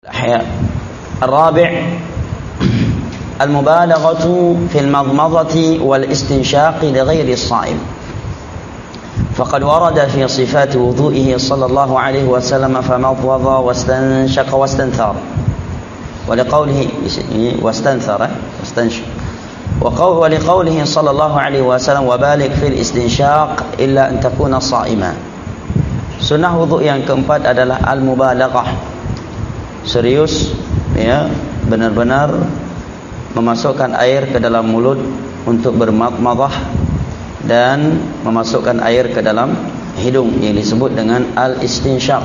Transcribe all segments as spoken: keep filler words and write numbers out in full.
الرابع المبالغة في المضمضة والاستنشاق لغير الصائم. فقد ورد في صفات وضوئه صلى الله عليه وسلم فمضمض واستنشق واستنثر، ولقوله واستنثر واستنشق ولقوله صلى الله عليه وسلم وبالغ في الاستنشاق إلا أن تكون صائما. Sunnah wudhu yang keempat adalah al-mubalaghah, serius, ya, benar-benar memasukkan air ke dalam mulut untuk bermadmadah dan memasukkan air ke dalam hidung yang disebut dengan al-istinsyaq.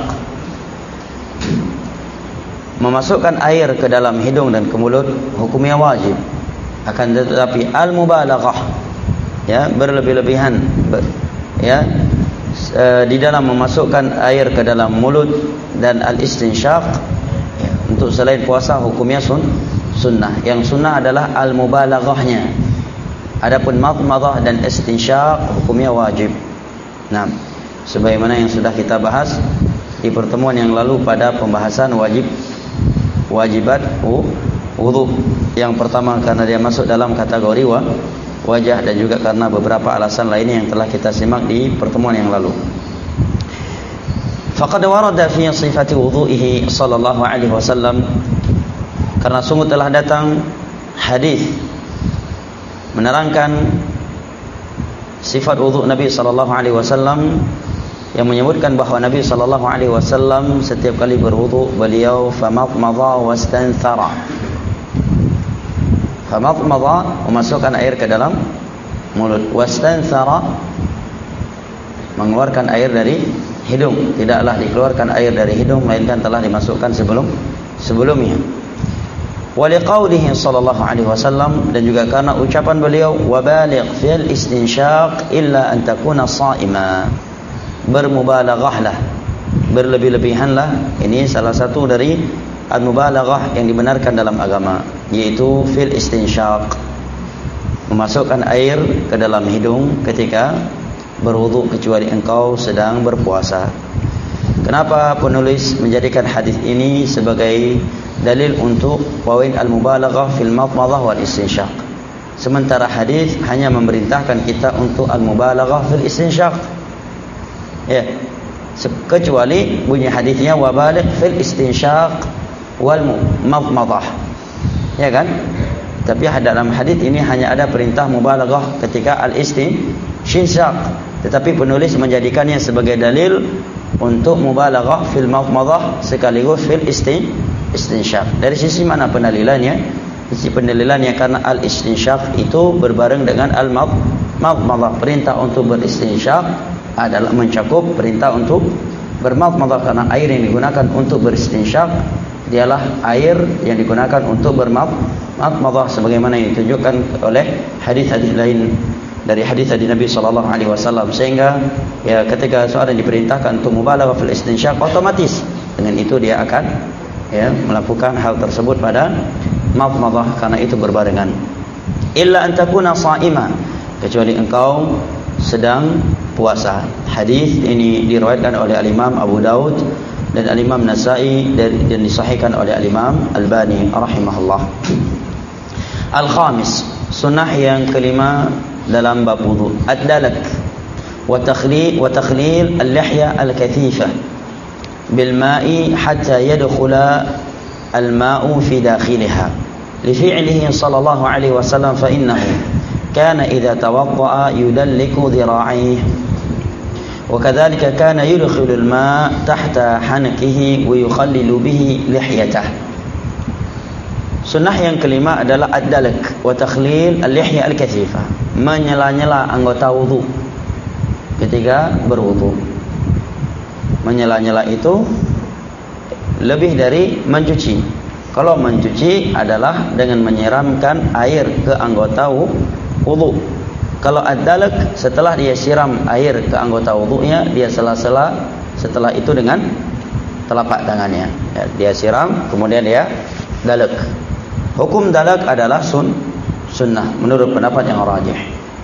Memasukkan air ke dalam hidung dan ke mulut hukumnya wajib, akan tetapi al-mubalaghah, ya, berlebih-lebihan, ya, di dalam memasukkan air ke dalam mulut dan al-istinsyaq, ya, untuk selain puasa hukumnya sun, sunnah. Yang sunnah adalah al-mubalaghahnya. Adapun madmadah dan istinsyaq hukumnya wajib. Nah, sebagaimana yang sudah kita bahas di pertemuan yang lalu pada pembahasan wajib wajibat wudu. Yang pertama karena dia masuk dalam kategori wa wajah, dan juga karena beberapa alasan lainnya yang telah kita simak di pertemuan yang lalu. Faqad warada fi sifati wudu'ihi sallallahu alaihi wasallam, karena sungguh telah datang hadis menerangkan sifat wudu Nabi sallallahu alaihi wasallam yang menyebutkan bahawa Nabi sallallahu alaihi wasallam setiap kali berwudu beliau famadmadha wastanthara. Famadmadha memasukkan air ke dalam mulut, wastanthara mengeluarkan air dari hidung. Tidaklah dikeluarkan air dari hidung, melainkan telah dimasukkan sebelum sebelumnya. Wa liqaulihi sallallahu alaihi wasallam, dan juga karena ucapan beliau wabaligh fil istinsyaq illa an takuna shaima. Bermubalaghahlah, berlebih-lebihanlah. Ini salah satu dari al-mubalaghah yang dibenarkan dalam agama, yaitu fil istinsyaq, memasukkan air ke dalam hidung ketika berwudu, kecuali engkau sedang berpuasa. Kenapa penulis menjadikan hadis ini sebagai dalil untuk poin al-mubalaghah fil madmadah wal istinsyaq, sementara hadis hanya memerintahkan kita untuk al-mubalaghah fil istinsyaq, ya, kecuali bunyi hadisnya wabaligh fil istinsyaq wal madmadah, ya kan? Tapi dalam hadis ini hanya ada perintah mubalaghah ketika al-istinsyaq, tetapi penulis menjadikannya sebagai dalil untuk mubalaghah fil madmadah sekaligus fil istinsyaq. Dari sisi mana pendalilannya? Sisi pendalilannya karena al-istinsyaq itu berbareng dengan al-madmadah. Perintah untuk beristinsyaq adalah mencakup perintah untuk bermadmadah, karena air yang digunakan untuk beristinsyaq dialah air yang digunakan untuk bermadmadah, sebagaimana yang ditunjukkan oleh hadis-hadis lain dari hadis dari Nabi sallallahu alaihi wasallam. Sehingga ya, ketika seorang diperintahkan untuk mubalaghah fil istinsyaq, otomatis dengan itu dia akan, ya, melakukan hal tersebut pada madmadah, karena itu berbarengan. Illa an takuna sha'ima, kecuali engkau sedang puasa. Hadis ini diriwayatkan oleh al-Imam Abu Daud dan al-Imam Nasa'i dan disahihkan oleh al-Imam Albani rahimahullah. Al-khamis, sunnah yang kelima dalam bab wudu, ad-dalak wa takhlil wa takhlil al-lihya al-kathifa bil ma'i hatta yadkhula al-ma'u fi dakhilha li fi'lihi sallallahu alaihi wasallam fa innahu kana idza tawadda'a yudalliku dhira'ihi وكذلك كان يدخل الماء تحت حنكه ويخلل به لحيته. Sunnah yang kelima adalah ad-dalak wa takhlil al-lihya al-kathifa, menyela-nyela anggota wudu ketika berwudu. Menyela-nyela itu lebih dari mencuci. Kalau mencuci adalah dengan menyiramkan air ke anggota wudu. Kalau ad-dalak, setelah dia siram air ke anggota wudunya, dia sela-sela setelah itu dengan telapak tangannya, ya, dia siram kemudian dia dalak. Hukum dalak adalah sun, sunnah menurut pendapat yang rajih.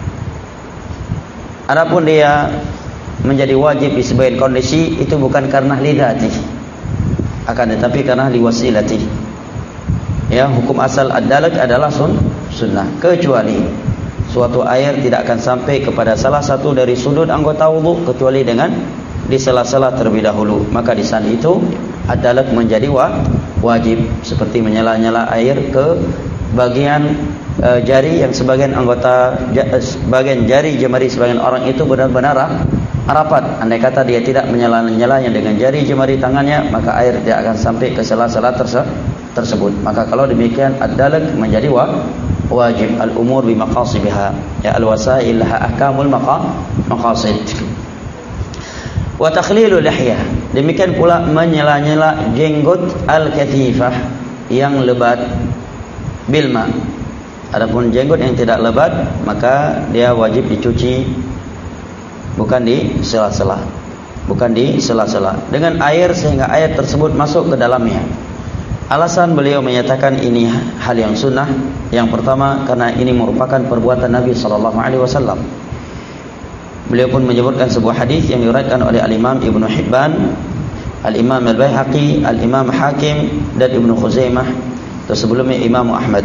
Adapun dia menjadi wajib di sebagian kondisi, itu bukan karena lidati, akan tetapi karena liwasilati. Ya, hukum asal ad-dalak adalah sun, sunnah, kecuali suatu air tidak akan sampai kepada salah satu dari sudut anggota wudu kecuali dengan disela-sela terlebih dahulu. Maka di saat itu ad-dalak menjadi wa, wajib, seperti menyela-nyela air ke bagian e, jari yang sebagian anggota ja, bagian jari jemari sebagian orang itu benar-benar rapat. Andai kata dia tidak menyela-nyelanya dengan jari jemari tangannya, maka air tidak akan sampai ke sela-sela terse, tersebut. Maka kalau demikian ad-dalak menjadi wa, wajib. Al-umur bi maqasidiha, ya al-wasail laha ahkamul maqa, maqasid. Wa takhlilul lihyah, demikian pula menyela-nyela jenggot al-kathifah yang lebat bilma. Adapun jenggot yang tidak lebat maka dia wajib dicuci, bukan di sela-sela, bukan di sela-sela dengan air sehingga air tersebut masuk ke dalamnya. Alasan beliau menyatakan ini hal yang sunnah, yang pertama karena ini merupakan perbuatan Nabi sallallahu alaihi wasallam. Beliau pun menyebutkan sebuah hadis yang diriwayatkan oleh Al-Imam Ibnu Hibban, Al-Imam Al-Baihaqi, Al-Imam Hakim dan Ibnu Khuzaimah, atau sebelumnya Imam Ahmad,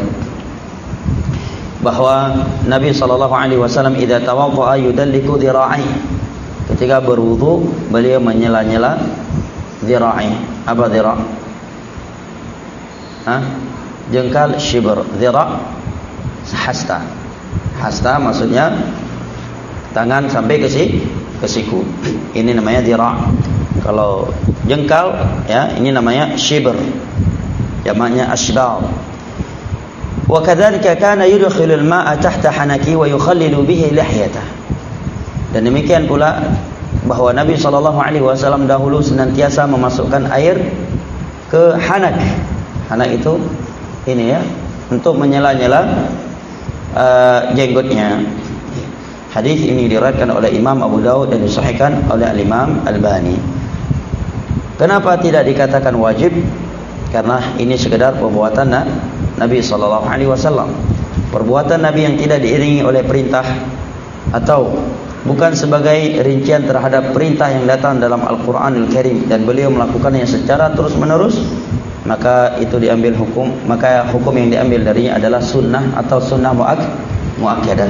bahwa Nabi sallallahu alaihi wasallam idza tawaddaa yudalliku dhira'i, ketika berwudu beliau menyela-nyela dhira'i. Apa dhira'? Ha? Jengkal shibr. Dhira' hasta. Hasta maksudnya tangan sampai ke si, ke siku. Ini namanya dhira'. Kalau jengkal ya ini namanya shibr. Jamaknya ashbar. Wa kadzalika kana yudkhilul ma'a tahta hanaki wa yukhallilu bihi lihyatah. Dan demikian pula bahwa Nabi sallallahu alaihi wasallam dahulu senantiasa memasukkan air ke hanak. Hanak itu ini ya, untuk menyela-nyela uh, jenggotnya. Hadis ini diriwayatkan oleh Imam Abu Daud dan disahihkan oleh Al-Imam Al-Albani. Kenapa tidak dikatakan wajib? Karena ini sekedar perbuatan Nabi sallallahu alaihi wasallam. Perbuatan Nabi yang tidak diiringi oleh perintah atau bukan sebagai rincian terhadap perintah yang datang dalam Al-Qur'anul Karim dan beliau melakukannya secara terus-menerus, maka itu diambil hukum, maka hukum yang diambil darinya adalah sunnah atau sunnah mu'ak, mu'akkadah.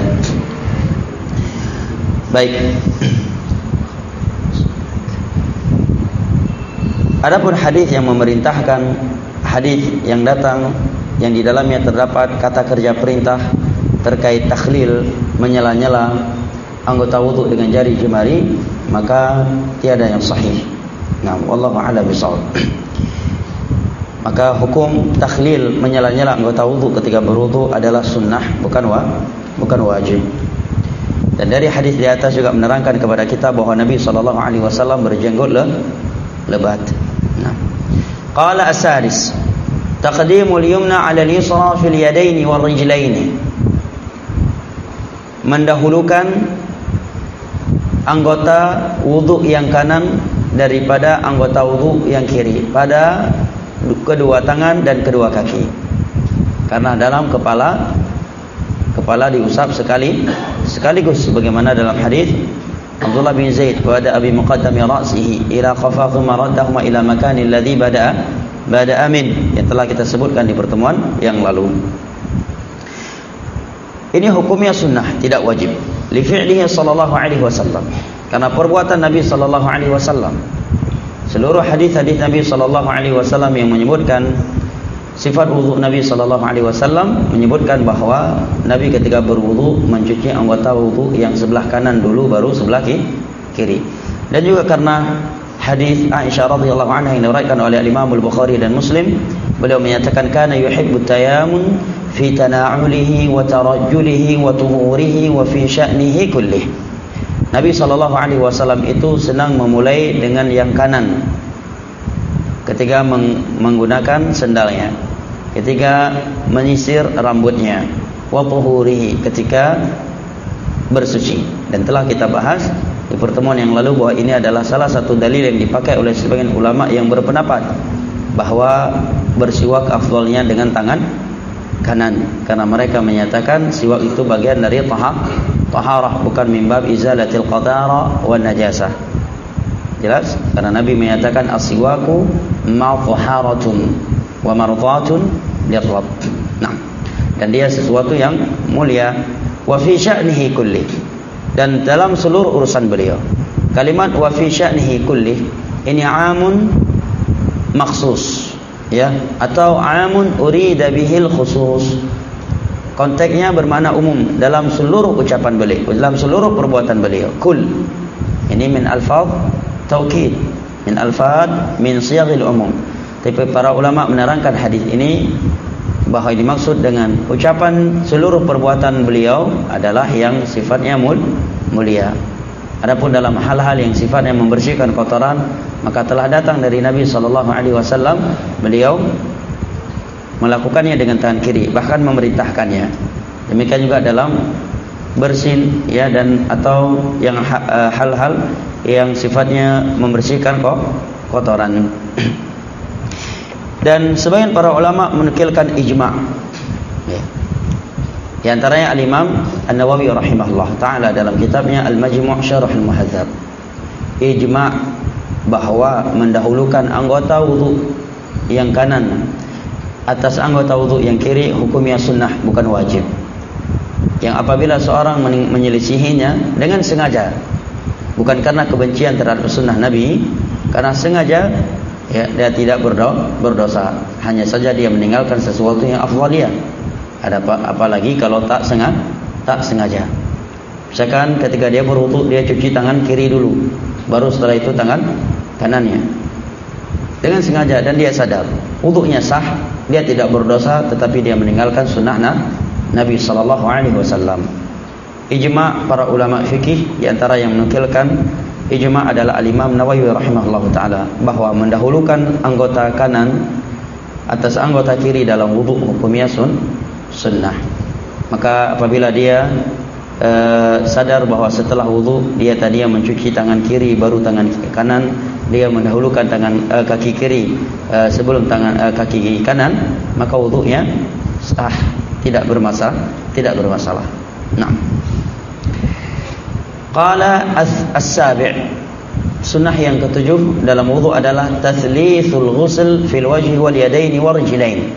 Baik. Adapun hadis yang memerintahkan, hadis yang datang yang di dalamnya terdapat kata kerja perintah terkait takhlil, menyela-nyela anggota wudu dengan jari jemari, maka tiada yang sahih. Nah, wallahu a'lam bishawab. Maka hukum takhlil, menyela-nyela anggota wudu ketika berwudu adalah sunnah, bukan wa, bukan wajib. Dan dari hadis di atas juga menerangkan kepada kita bahwa Nabi sallallahu alaihi wasallam berjenggot le, lebat. Nah. Qala as-sadis, taqdimul yumna 'ala al-yusra fil yadaini wal rijlaini. Mendahulukan anggota wudu yang kanan daripada anggota wudu yang kiri pada kedua tangan dan kedua kaki. Karena dalam kepala kepala diusap sekali sekaligus sebagaimana dalam hadis Abdullah bin Zaid, pada abi muqaddami ra'sihi ila qafa thumma raddahuma ila makani alladhi bada'a bada'a min, yang telah kita sebutkan di pertemuan yang lalu. Ini hukumnya sunnah, tidak wajib. Li fi'lihi sallallahu alaihi wasallam, karena perbuatan Nabi sallallahu alaihi wasallam. Seluruh hadis-hadis Nabi sallallahu alaihi wasallam yang menyebutkan sifat wudu Nabi sallallahu alaihi wasallam menyebutkan bahawa Nabi ketika berwudu mencuci anggota wudu yang sebelah kanan dulu baru sebelah kiri. Dan juga karena hadis Aisyah radhiyallahu anha yang diriwayatkan oleh Imam Al-Bukhari dan Muslim, beliau menyatakan kana yuhibbu tayamun fi tana'ulihi wa tarajjulihi wa tuhurihi wa fi sya'nihi kullih. Nabi sallallahu alaihi wasallam itu senang memulai dengan yang kanan ketika meng menggunakan sendalnya, ketika menyisir rambutnya, wa tuhurihi, ketika bersuci. Dan telah kita bahas di pertemuan yang lalu bahwa ini adalah salah satu dalil yang dipakai oleh sebagian ulama yang berpendapat bahwa bersiwak afdalnya dengan tangan kanan, karena mereka menyatakan siwak itu bagian dari tahap taharah, bukan min bab izalatil qadara wan najasah. Jelas? Karena Nabi menyatakan as-siwaku ma'thaharatun wa mardhatun lirabb. Nah, dan dia sesuatu yang mulia. Wa fi sya'nihi kulli, dan dalam seluruh urusan beliau. Kalimat wa fi sya'nihi kulli ini amun maksus, ya, atau amun urida bihil khusus. Konteksnya bermakna umum dalam seluruh ucapan beliau, dalam seluruh perbuatan beliau. Kul ini min alfaz taukid, min alfaz min siyaghil umum. Tapi para ulama menerangkan hadis ini bahawa dimaksud dengan ucapan seluruh perbuatan beliau adalah yang sifatnya mul, mulia. Adapun dalam hal-hal yang sifatnya membersihkan kotoran, maka telah datang dari Nabi sallallahu alaihi wasallam, beliau melakukannya dengan tangan kiri, bahkan memerintahkannya. Demikian juga dalam bersin, ya, dan atau yang hal-hal yang sifatnya membersihkan kok kotoran. Dan sebagian para ulama menukilkan ijma', ya. Di antaranya Al-Imam An-Nawawi rahimahullah ta'ala dalam kitabnya Al-Majmu' Syarah Al-Muhadzab, ijma' bahawa mendahulukan anggota wudu yang kanan atas anggota wudu yang kiri hukumnya sunnah, bukan wajib. Yang apabila seorang menyelisihinya dengan sengaja, bukan karena kebencian terhadap sunnah Nabi, karena sengaja, ya, dia tidak berdosa. Hanya saja dia meninggalkan sesuatu yang afdaliyah. Ada apa, apalagi kalau tak sengaja, tak sengaja. Misalkan ketika dia berwudu, dia cuci tangan kiri dulu, baru setelah itu tangan kanannya, dengan sengaja, dan dia sadar wudunya sah, dia tidak berdosa, tetapi dia meninggalkan sunnah Nabi sallallahu alaihi wasallam. Ijma' para ulama fikih, di antara yang menukilkan ijma' adalah Al-Imam Nawawi rahimahullah ta'ala, bahawa mendahulukan anggota kanan atas anggota kiri dalam wudu hukumnya sun, sunnah. Maka apabila dia uh, sadar bahawa setelah wudu dia tadinya mencuci tangan kiri baru tangan kanan, dia mendahulukan tangan uh, kaki kiri uh, sebelum tangan uh, kaki kanan, maka wudunya sah, tidak bermasalah, tidak bermasalah. Nah, qala as-sabi', sunnah yang ketujuh dalam wudu adalah tathlithul ghusl fil wajhi wal yadaini wal rijlain,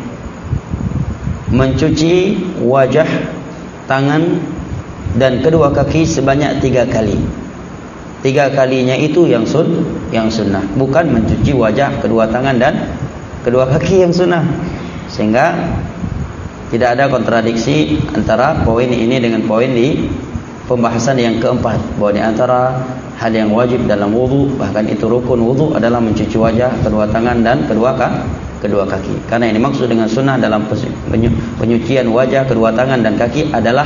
mencuci wajah, tangan dan kedua kaki sebanyak tiga kali. Tiga kalinya itu yang sun, yang sunnah, bukan mencuci wajah, kedua tangan dan kedua kaki yang sunnah. Sehingga tidak ada kontradiksi antara poin ini dengan poin di pembahasan yang keempat, bahwa di antara hal yang wajib dalam wudu, bahkan itu rukun wudu, adalah mencuci wajah, kedua tangan dan kedua kaki, kedua kaki. Karena yang dimaksud dengan sunnah dalam penyucian wajah, kedua tangan dan kaki adalah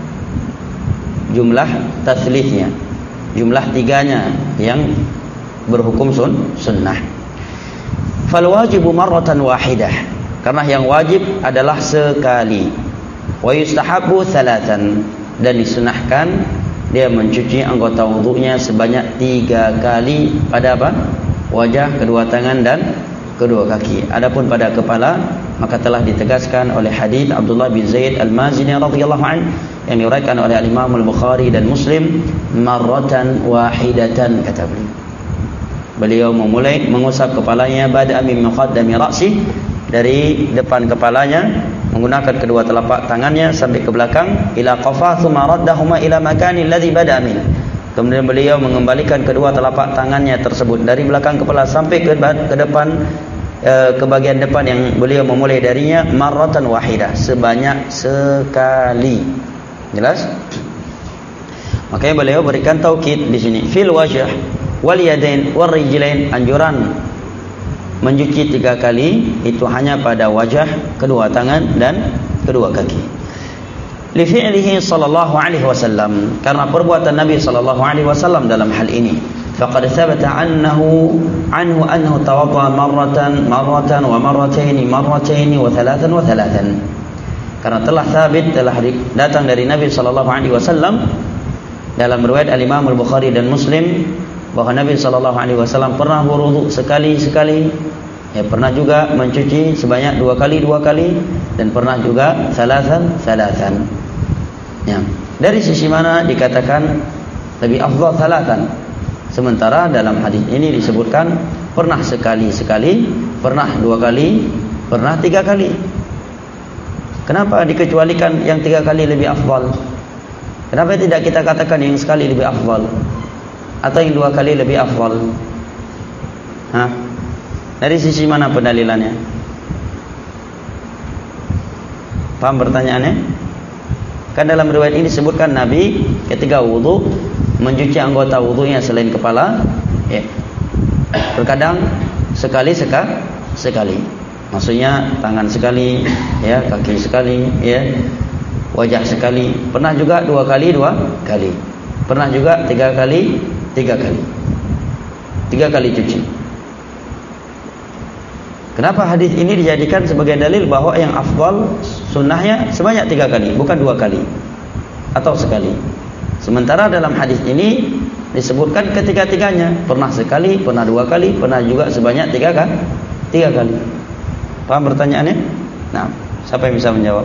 jumlah tatslithnya, jumlah tiganya yang berhukum sun, sunnah. Fal wajibu marratan wahidah, karena yang wajib adalah sekali. Wa yustahabu thalathan, dan disunahkan dia mencuci anggota wudunya sebanyak tiga kali pada apa? Wajah, kedua tangan dan kedua kaki. Adapun pada kepala, maka telah ditegaskan oleh hadis Abdullah bin Zaid Al-Mazini radhiyallahu anhu yang diriwayatkan oleh Al-Imam Al-Bukhari dan Muslim, marratan wahidatan, kata beliau. Beliau memulai mengusap kepalanya, bada'a min muqaddami ra'si, dari depan kepalanya menggunakan kedua telapak tangannya sampai ke belakang, ila qafa thumma raddahuma ila makani alladhi bada'a min. Kemudian beliau mengembalikan kedua telapak tangannya tersebut dari belakang kepala sampai ke, ke depan, e, ke bagian depan yang beliau memulai darinya, marratan wahidah, sebanyak sekali. Jelas? Makanya beliau berikan taukid di sini, fil wajh wal yadain wal rijlain, anjuran mencuci tiga kali itu hanya pada wajah, kedua tangan dan kedua kaki. Li fi'lihi sallallahu alaihi wasallam, karena perbuatan Nabi sallallahu alaihi wasallam dalam hal ini. Faqad thabata annahu anhu annahu tawadda marratan marratan wa marratayn marratayn wa thalathan wa thalathan. Karena telah sabit, telah datang dari Nabi sallallahu alaihi wasallam dalam riwayat Al-Imam Al-Bukhari dan Muslim, bahwa Nabi sallallahu alaihi wasallam pernah berwudu sekali-sekali, ya, pernah juga mencuci sebanyak dua kali dua kali, dan pernah juga salasan salasan. Ya. Dari sisi mana dikatakan lebih afdal salasan? Sementara dalam hadis ini disebutkan pernah sekali-sekali, pernah dua kali, pernah tiga kali. Kenapa dikecualikan yang tiga kali lebih afdal? Kenapa tidak kita katakan yang sekali lebih afdal? Atau yang dua kali lebih afdal? Hah? Dari sisi mana pendalilannya? Paham pertanyaannya? Kan dalam riwayat ini disebutkan Nabi ketika wudu mencuci anggota wudunya selain kepala, ya. Terkadang sekali seka, sekali. Maksudnya tangan sekali, ya, kaki sekali, ya, wajah sekali. Pernah juga dua kali, dua kali. Pernah juga tiga kali, tiga kali. Tiga kali cuci. Kenapa hadis ini dijadikan sebagai dalil bahwa yang afdal sunnahnya sebanyak tiga kali, bukan dua kali atau sekali. Sementara dalam hadis ini disebutkan ketiga-tiganya, pernah sekali, pernah dua kali, pernah juga sebanyak tiga kali. Tiga kali. Paham pertanyaannya? Nah, siapa yang bisa menjawab?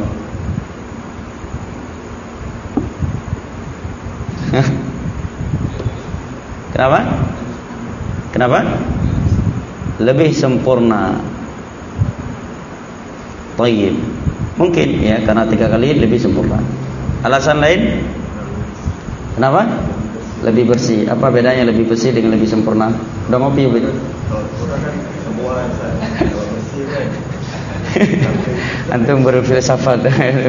Kenapa? Kenapa? Lebih sempurna. Tayyib. Mungkin ya, karena tiga kali lebih sempurna. Alasan lain? Kenapa? Lebih bersih. Apa bedanya lebih bersih dengan lebih sempurna? Udah ngopi Ubid? Antum berfilsafat.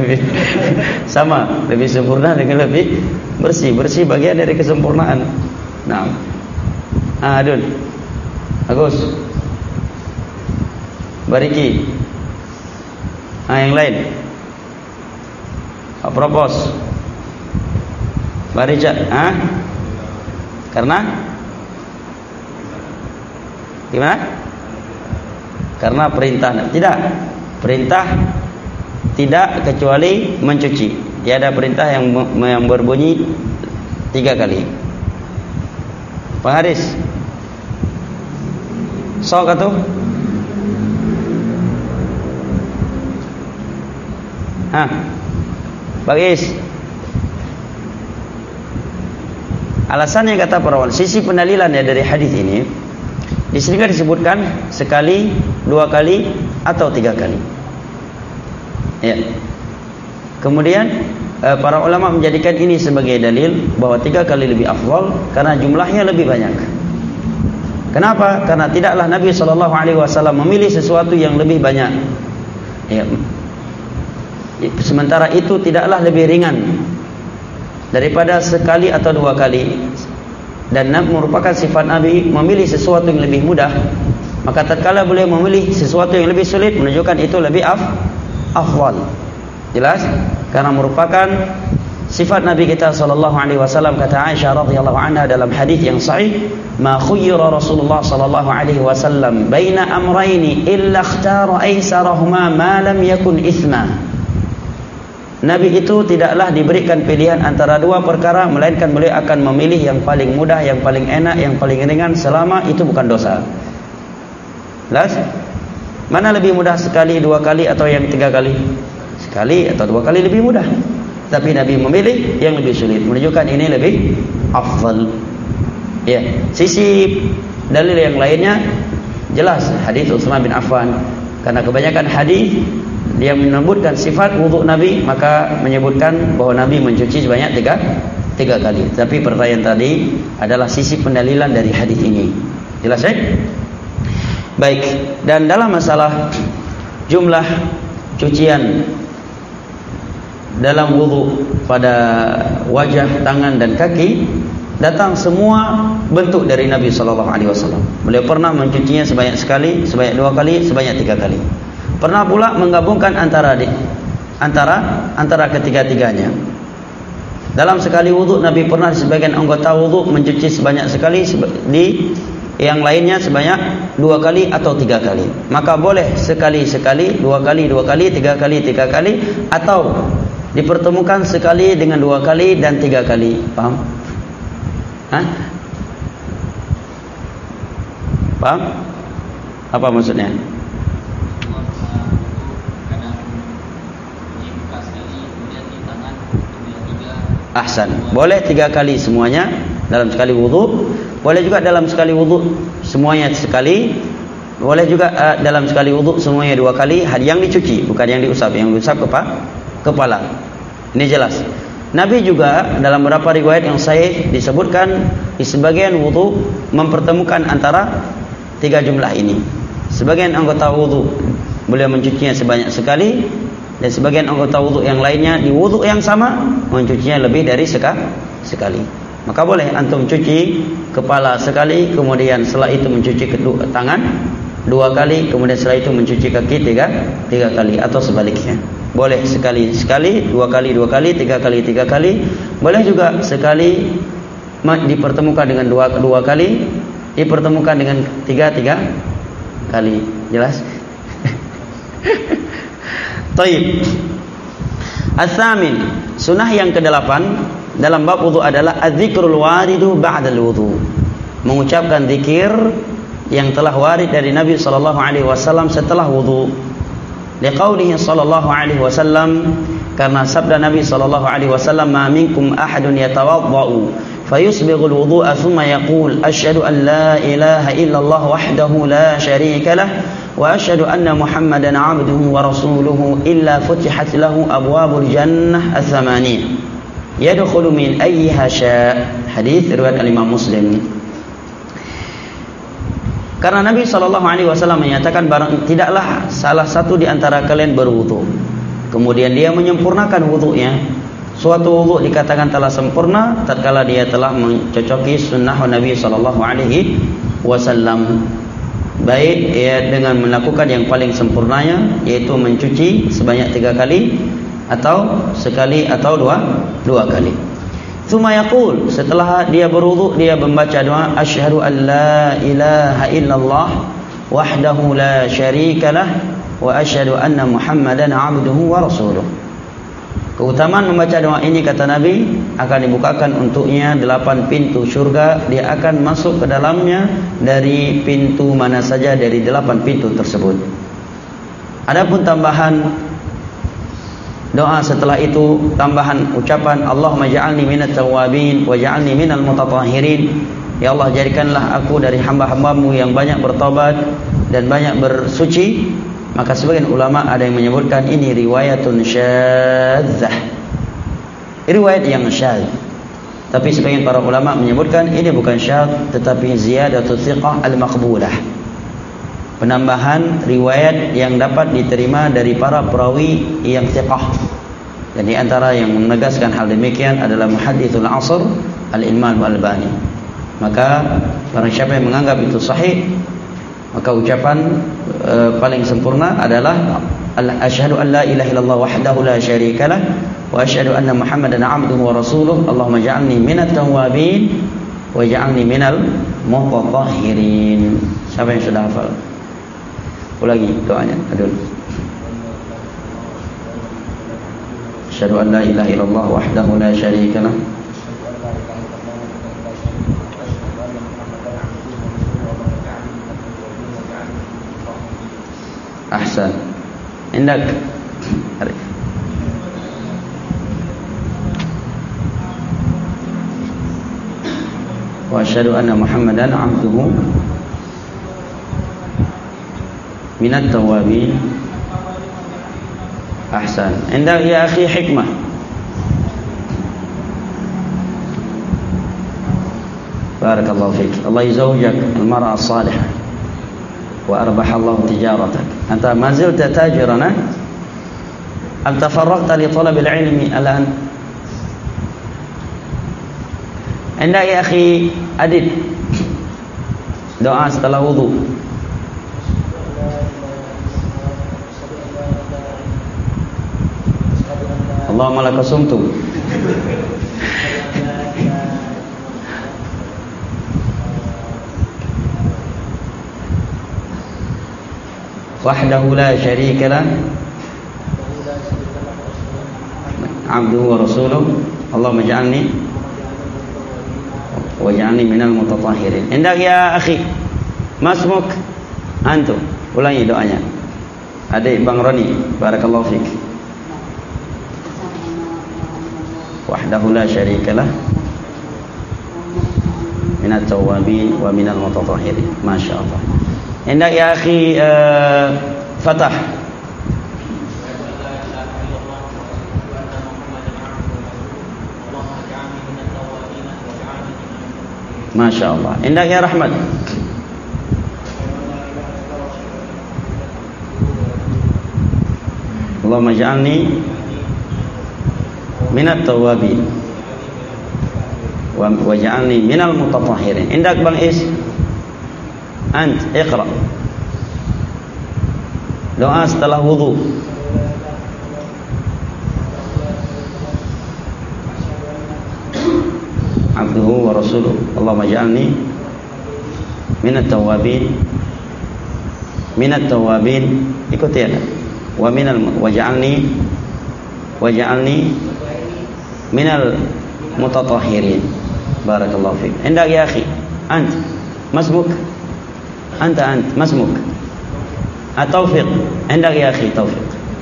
Sama, lebih sempurna dengan lebih bersih. Bersih bagian dari kesempurnaan. Nah, ah, Adun, Agus, Bariki, ah, yang lain, Propos, Barica, ah? Karena gimana? Karena perintah. Tidak. Perintah tidak kecuali mencuci. Tiada perintah yang yang berbunyi tiga kali. Pak Haris, sok atuh? Hah? Bagis. Alasannya kata para ulama, sisi pendalilannya dari hadis ini, di sini kan disebutkan sekali, dua kali, atau tiga kali. Ya. Kemudian para ulama menjadikan ini sebagai dalil bahwa tiga kali lebih afdal karena jumlahnya lebih banyak. Kenapa? Karena tidaklah Nabi shallallahu alaihi wasallam memilih sesuatu yang lebih banyak. Ya. Sementara itu tidaklah lebih ringan daripada sekali atau dua kali, dan merupakan sifat Nabi memilih sesuatu yang lebih mudah. Maka tatkala beliau memilih sesuatu yang lebih sulit, menunjukkan itu lebih af, afdal. Jelas? Karena merupakan sifat Nabi kita sallallahu alaihi wasallam. Kata Aisyah radhiyallahu anha dalam hadis yang sahih, "Ma khuyyira Rasulullah sallallahu alaihi wasallam baina amrayni illa ikhtara aisarahuma ma lam yakun itsma." Nabi itu tidaklah diberikan pilihan antara dua perkara, melainkan beliau akan memilih yang paling mudah, yang paling enak, yang paling ringan, selama itu bukan dosa. Jelas? Mana lebih mudah, sekali, dua kali, atau yang tiga kali? Sekali atau dua kali lebih mudah. Tapi Nabi memilih yang lebih sulit, menunjukkan ini lebih afdal. Ya, sisi dalil yang lainnya jelas hadis Utsman bin Affan, karena kebanyakan hadis dia menyebutkan sifat wudhu Nabi, maka menyebutkan bahwa Nabi mencuci sebanyak tiga, tiga kali. Tapi pertanyaan tadi adalah sisi pendalilan dari hadis ini. Jelas ya? Baik. Dan dalam masalah jumlah cucian dalam wudhu pada wajah, tangan dan kaki, datang semua bentuk dari Nabi shallallahu alaihi wasallam. Beliau pernah mencucinya sebanyak sekali, sebanyak dua kali, sebanyak tiga kali. Pernah pula menggabungkan antara di, antara antara ketiga-tiganya. Dalam sekali wudhu Nabi pernah di sebagian anggota wudhu mencuci sebanyak sekali, di yang lainnya sebanyak dua kali atau tiga kali. Maka boleh sekali-sekali, dua kali, dua kali, tiga kali, tiga kali, atau dipertemukan sekali dengan dua kali dan tiga kali. Paham? Hah? Paham? Apa maksudnya? Ahsan. Boleh tiga kali semuanya dalam sekali wudhu, Boleh juga dalam sekali wudu semuanya sekali. Boleh juga uh, dalam sekali wudu semuanya dua kali. Yang dicuci, bukan yang diusap. Yang diusap kepa, kepala. Ini jelas. Nabi juga dalam beberapa riwayat yang sahih disebutkan di sebagian wudu mempertemukan antara tiga jumlah ini. Sebagian anggota wudu beliau mencucinya sebanyak sekali, dan sebagian anggota wudu yang lainnya di wudu yang sama mencucinya lebih dari seka, sekali. Maka boleh antum cuci kepala sekali, kemudian setelah itu mencuci kedua tangan dua kali, kemudian setelah itu mencuci kaki tiga tiga kali, atau sebaliknya. Boleh sekali sekali, dua kali dua kali, tiga kali tiga kali. Boleh juga sekali dipertemukan dengan dua dua kali, dipertemukan dengan tiga tiga kali. Jelas? Taib. As-samin, sunnah yang kedelapan dalam bab wudu adalah az-zikrul waridu ba'dal wudu. Mengucapkan zikir yang telah warid dari Nabi sallallahu alaihi wasallam setelah wudu. Liqaulihi sallallahu alaihi wasallam, karena sabda Nabi sallallahu alaihi wasallam, "Ma minkum ahadun yatawaddau fayusbighul wudu'a thumma yaqul asyhadu an la ilaha illallah wahdahu la syarika lah wa asyhadu anna Muhammadan 'abduhu wa rasuluhu illa futihat lahu abwabul jannah ats-tsamaniyah yadkhulu min ayyiha syaa." Hadis riwayat Imam Muslim. Karena Nabi sallallahu alaihi wasallam menyatakan, barang tidaklah salah satu di antara kalian berwudu, kemudian dia menyempurnakan wudunya. Suatu wudu dikatakan telah sempurna tatkala dia telah mencocoki sunnah Nabi sallallahu alaihi wasallam, baik ya dengan melakukan yang paling sempurnanya, yaitu mencuci sebanyak tiga kali, atau sekali, atau dua dua kali. Tsumma yaqul, setelah dia berwudu dia membaca doa, asyhadu an la ilaha illallah wahdahu la syarikalah wa asyhadu anna Muhammadan 'abduhu wa rasuluh. Keutamaan membaca doa ini, kata Nabi, akan dibukakan untuknya delapan pintu surga. Dia akan masuk ke dalamnya dari pintu mana saja dari delapan pintu tersebut. Adapun tambahan doa setelah itu, tambahan ucapan Allahumma ja'alni minat tawwabin wa ja'alni minal mutatahhirin. Ya Allah, jadikanlah aku dari hamba-hambamu yang banyak bertobat dan banyak bersuci. Maka sebagian ulama ada yang menyebutkan ini riwayatun syadzah, riwayat yang syadz. Tapi sebagian para ulama menyebutkan ini bukan syadz, tetapi ziyadatu thiqah al-maqbulah, penambahan riwayat yang dapat diterima dari para perawi yang thiqah. Dan di antara yang menegaskan hal demikian adalah muhaddithul asr al-Imam al-Albani. Maka barang siapa yang menganggap itu sahih, maka ucapan e, paling sempurna adalah asyhadu an la ilaha illallah wahdahu la syarikalah wa asyhadu anna Muhammadan 'abduhu wa rasuluh. Allahumma ja'alni minat tawwabin wa ja'alni minal mutatahhirin. Siapa yang sudah hafal? Ulangi doanya. Adul. Asyhadu an la ilaha illallah wahdahu la syarikalah. Ahsan. Indak. Arif. Wa asyhadu anna Muhammadan 'abduhu minat tawabin. Ahsan. Indak ya akhi hikmah. Barakallahu fik. Allah yuzawjak al-mar'a as-salihah wa arbahallahu tijaratak. Anta ma zilta tajirana am tafarraqta li talab al-ilmi al'an? Anda ya akhi Adid, doa setelah wudu. Allahumma laka sumtu. Wahdahu la syarika lah, abduhu wa rasuluh. Allahumma ja'alni wa ja'alni minal mutatahhirin. Indak ya akhi, masmuk antum. Ulangi doanya. Adik Bang Roni, barakallahu fik. Wahdahu la syarika lah. minat tawabin wa minal mutatahhirin. Masya Allah. Indak ya akhi uh, Fatah. Masya Allah. Indak ya Rahmat. Allahumma ja'alni minat tawabin wa ja'alni minal mutatahhirin. Indak Bang Is. Ant, iqra. Doa setelah wudu. Abduhu wa rasuluh. Allahumma ja'alni minat tawabin minat tawabin. Ikuti ya. Wa minal wa ja'alni wa ja'alni minal mutatahhirin. Barakallahu fiik. Indak ya akhi. Ant. Masmuk. Anta ant. Masmuk. At-Taufiq. Indak ya akhi Taufiq.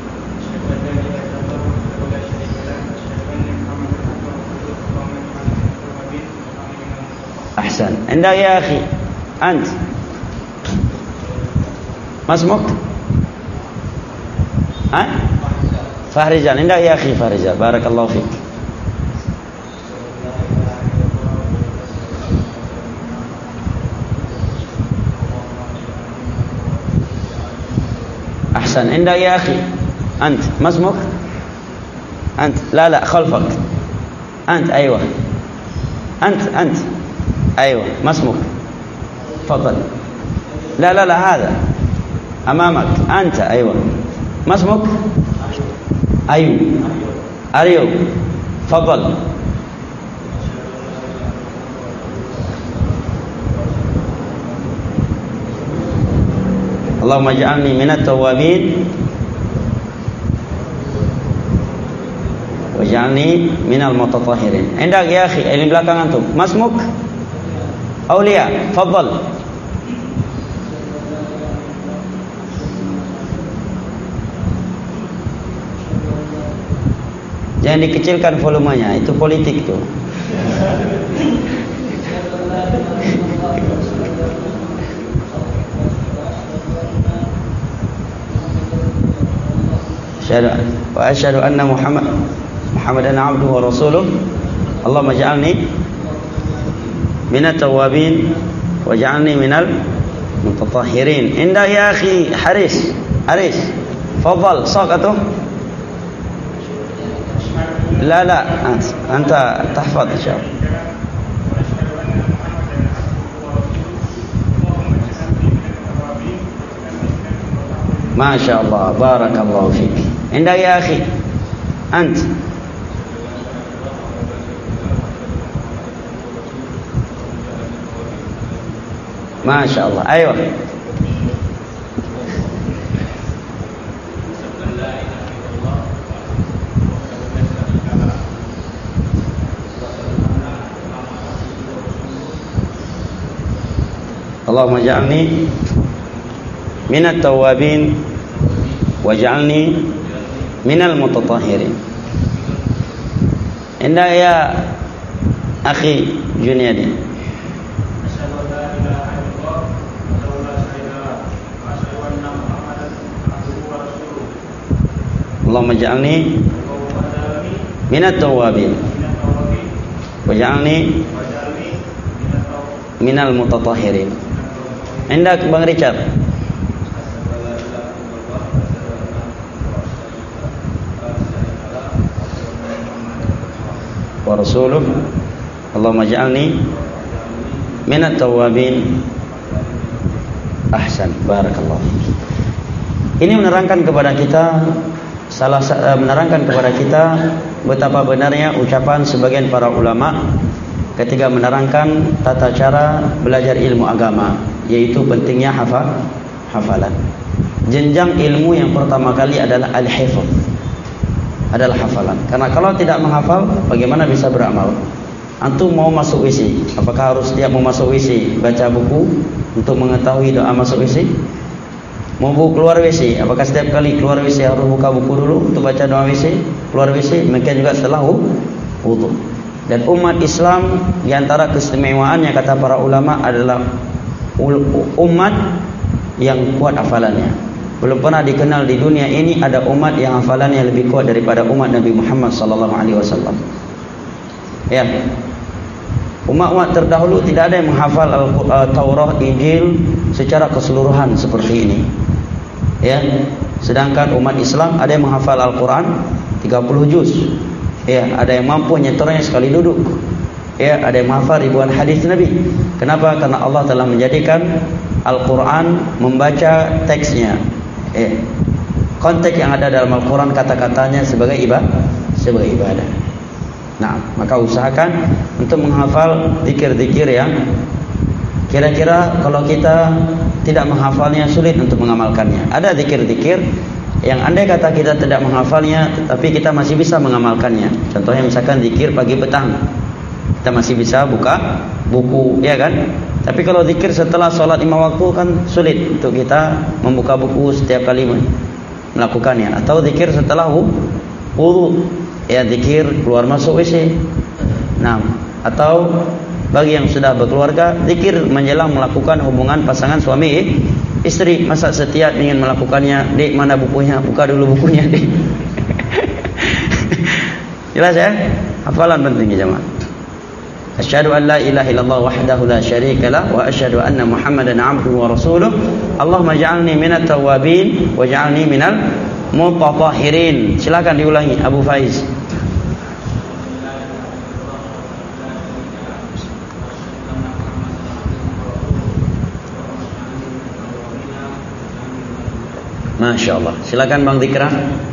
Ahsan. Indak ya akhi. Ant. Masmuk. Ha? Fahrizal. Indak ya akhi Fahrizal. Barakallahu fiik. أحسن. عندك يا أخي أنت ما اسمك؟ أنت لا لا خلفك. أنت أيوة. أنت أنت أيوة. ما اسمك؟ تفضل. لا لا لا هذا أمامك. أنت أيوة. ما اسمك؟ أيوة أيوة. تفضل. Allahumma ja'alni minat tawabin wa ja'alni minal mutatahhirin. Indak ya akhi, ini belakang antum. Masmuk? Aulia, fadhal. Jangan dikecilkan volumenya, itu politik tuh. Wa asyhadu anna Muhammad Muhammadan abduhu wa rasuluh. Allahumma ja'alni minat tawabin wa ja'alni minal mutatahhirin. Indah ya akhi Haris. Haris. Fadhal, saqatuh. La la, anta tahfaz insyaallah. Masya Allah, barakallahu fiik. Indah ya akhi. Ant. Masya Allah. Ayo. Allahumma ja'alni minat tawabin waj'alni minal mutatahhirin. Indah ya akhi Junaidi. Allahumma ja'alni minat tawabin waj'alni minal mutatahhirin. Indah Bang Richard. Wa rasuluh. Allahumma ja'alni minat tawabin. Ahsan, barakallah. Ini menerangkan kepada kita salah menerangkan kepada kita betapa benarnya ucapan sebagian para ulama ketika menerangkan tata cara belajar ilmu agama, yaitu pentingnya hafal hafalan. Jenjang ilmu yang pertama kali adalah al-hifz, adalah hafalan. Karena kalau tidak menghafal, bagaimana bisa beramal? Antum mau masuk W C, apakah harus tiap mau masuk W C baca buku untuk mengetahui doa masuk W C? Mau keluar W C, apakah setiap kali keluar W C harus buka buku dulu untuk baca doa W C? Keluar W C, mungkin juga setelah wudu. Dan umat Islam diantara keistimewaannya kata para ulama adalah umat yang kuat hafalannya. Belum pernah dikenal di dunia ini ada umat yang hafalannya lebih kuat daripada umat Nabi Muhammad sallallahu alaihi wasallam. Ya. Umat-umat terdahulu tidak ada yang menghafal Taurat, Injil secara keseluruhan seperti ini. Ya. Sedangkan umat Islam ada yang menghafal Al-Qur'an tiga puluh juz. Ya, ada yang mampu nyetornya sekali duduk. Ya, ada yang menghafal ribuan hadis Nabi. Kenapa? Karena Allah telah menjadikan Al-Qur'an membaca teksnya. Ya. Konteks yang ada dalam Al-Qur'an kata-katanya sebagai ibadah, sebagai ibadah. Nah, maka usahakan untuk menghafal zikir-zikir yang kira-kira kalau kita tidak menghafalnya sulit untuk mengamalkannya. Ada zikir-zikir yang andai kata kita tidak menghafalnya tapi kita masih bisa mengamalkannya. Contohnya misalkan zikir pagi petang, kita masih bisa buka buku, ya kan? Tapi kalau zikir setelah sholat lima waktu kan sulit untuk kita membuka buku setiap kali melakukannya. Atau zikir setelah wudu, ya zikir keluar masuk W C. Nah, atau bagi yang sudah berkeluarga, zikir menjelang melakukan hubungan pasangan suami istri. Masa setiap ingin melakukannya, Dek mana bukunya? Buka dulu bukunya, Dek. Jelas ya? Hafalan pentingnya jemaah. Asyhadu an la ilaha illallah wahdahu la syarika lah wa asyhadu anna Muhammadan abduhu wa rasuluh. Allahumma ij'alni minat tawwabin waj'alni minal mutatahhirin. Silakan diulangi Abu Faiz. Masya Allah. Silakan Bang Dikra.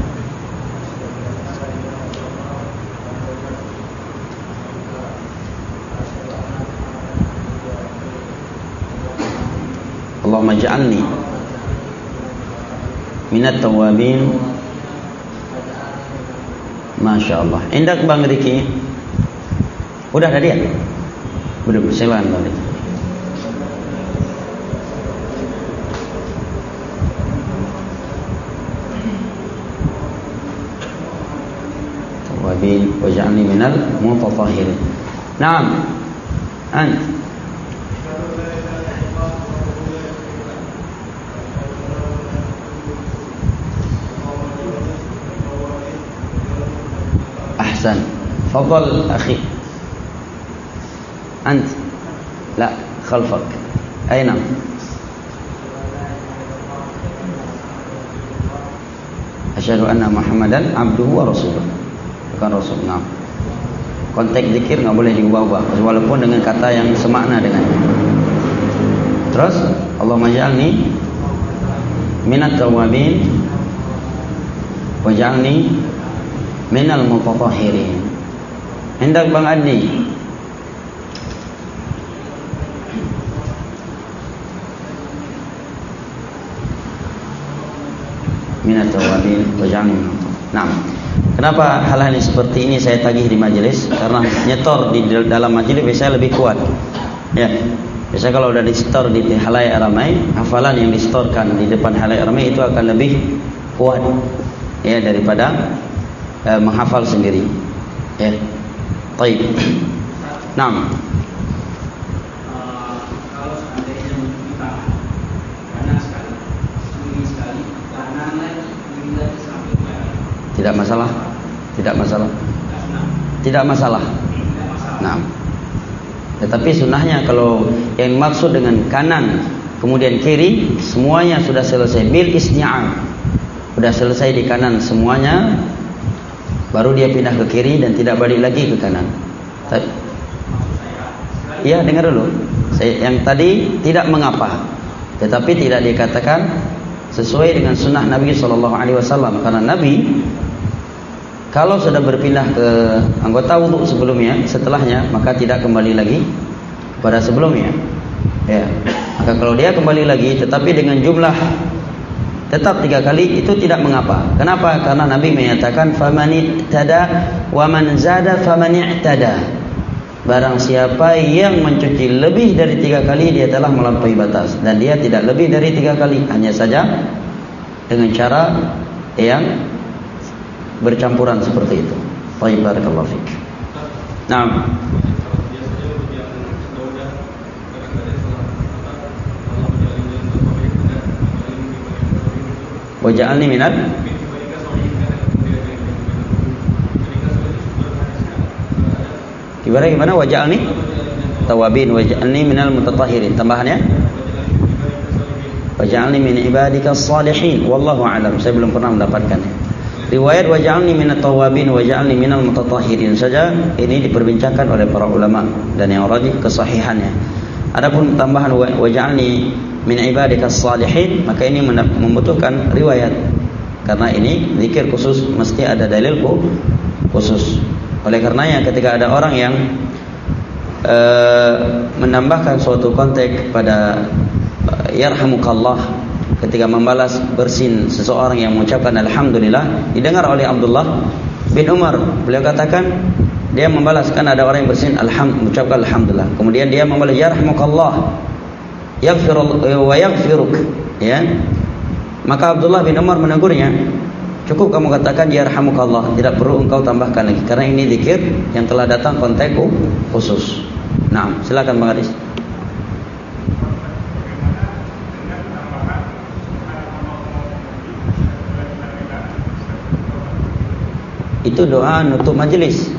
Allahumma ja'alni minat tawabin. Masya Allah. Indak Bang Riki. Udah tadi ya? Belum. Silakan Bang Riki. Waj'alni minal mutatahhirin. Naam. Ant. Ahsan. Fadal akhi. Ant. La, khalfak. Aina? Asyhadu anna Muhammadan abduhu wa rasuluh. Bukan Rasul. Nah, konteks zikir nggak boleh diubah-ubah walaupun dengan kata yang semakna dengannya. Terus Allahumma ja'alni minat tawabin waj'alni minal mutatahhirin. Hendak Bang Adi. Minat tawabin waj'alni minal. Nah, kenapa hal-hal ini seperti ini saya tagih di majelis? Karena nyetor di dalam majelis biasanya lebih kuat. Ya, biasanya kalau udah disetor di halayak ramai, hafalan yang disetorkan di depan halayak ramai itu akan lebih kuat, ya daripada eh, menghafal sendiri. Ya, baik. Naam. Tidak masalah, tidak masalah, tidak masalah. Nah, tetapi sunnahnya kalau yang maksud dengan kanan kemudian kiri semuanya sudah selesai bil isni'an, sudah selesai di kanan semuanya, baru dia pindah ke kiri dan tidak balik lagi ke kanan. Iya, dengar dulu. Saya yang tadi tidak mengapa, tetapi tidak dikatakan sesuai dengan sunnah Nabi Shallallahu Alaihi Wasallam, karena Nabi kalau sudah berpindah ke anggota wudhu sebelumnya, setelahnya maka tidak kembali lagi pada sebelumnya. Ya, maka kalau dia kembali lagi, tetapi dengan jumlah tetap tiga kali itu tidak mengapa. Kenapa? Karena Nabi menyatakan famanit tada wa man zada famanit tada. Barang siapa yang mencuci lebih dari tiga kali dia telah melampaui batas, dan dia tidak lebih dari tiga kali, hanya saja dengan cara yang bercampuran seperti itu. Baik, barakallahu fiik. Nah, waj'alni minal gimana gimana waj'alni tawabin waj'alni minal mutatahhirin. Tambahannya waj'alni min ibadikas salihin. Wallahu a'lam. Saya belum pernah mendapatkan riwayat waj'alni minat tawabin waj'alni minal mutatahhirin saja. Ini diperbincangkan oleh para ulama dan yang rajih kesahihannya. Adapun tambahan waj'alni min ibadikas salihin, maka ini membutuhkan riwayat, karena ini zikir khusus mesti ada dalil khusus. Oleh karenanya ketika ada orang yang uh, menambahkan suatu konteks pada uh, yarhamukallah ketika membalas bersin seseorang yang mengucapkan alhamdulillah, didengar oleh Abdullah bin Umar. Beliau katakan dia membalaskan ada orang yang bersin alham mengucapkan alhamdulillah, kemudian dia membalas yarhamukallah yaghfir wa yaghfiruk, ya. Maka Abdullah bin Umar menegurnya, cukup kamu katakan yarhamukallah, tidak perlu engkau tambahkan lagi, karena ini zikir yang telah datang konteks khusus. Nah, silakan Bang Aris. Itu doa nutup majelis.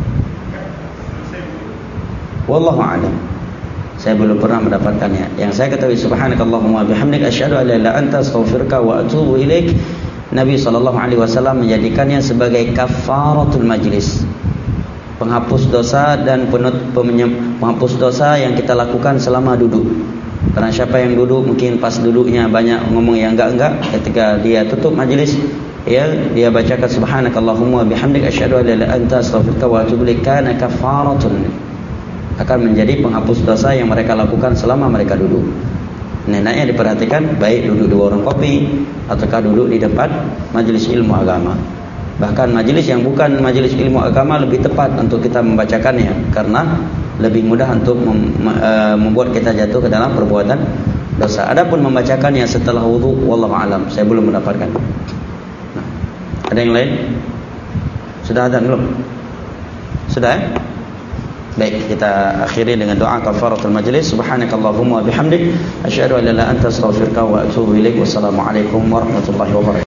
Wallahu a'lam. Saya belum pernah mendapatkannya. Yang saya ketahui subhanakallahumma bihamdika asyhadu an la ilaha illa anta astaghfiruka wa atubu ilaik. Nabi sallallahu alaihi wasallam menjadikannya sebagai kafaratul majlis, penghapus dosa dan penut, penghapus dosa yang kita lakukan selama duduk. Karena siapa yang duduk mungkin pas duduknya banyak ngomong yang enggak-enggak, ketika dia tutup majlis, ya, dia bacakan subhanakallahumma bihamdika asyhadu an la ilaha illa anta astaghfiruka wa atubu ilaik, kana kafaratun, akan menjadi penghapus dosa yang mereka lakukan selama mereka duduk. Nenaknya diperhatikan, baik duduk di warung kopi ataukah duduk di depan majelis ilmu agama. Bahkan majelis yang bukan majelis ilmu agama lebih tepat untuk kita membacakannya, karena lebih mudah untuk mem, uh, membuat kita jatuh ke dalam perbuatan dosa. Adapun membacakannya setelah wudu, wallahu alam, saya belum mendapatkan. Nah, ada yang lain? Sudah ada belum? Sudah, eh? Baik, kita akhiri dengan doa kafaratul majlis. Subhanakallahumma wa bihamdik asyhadu an la ilaha illa anta astaghfiruka wa atubu ilaik. Wassalamualaikum warahmatullahi wabarakatuh.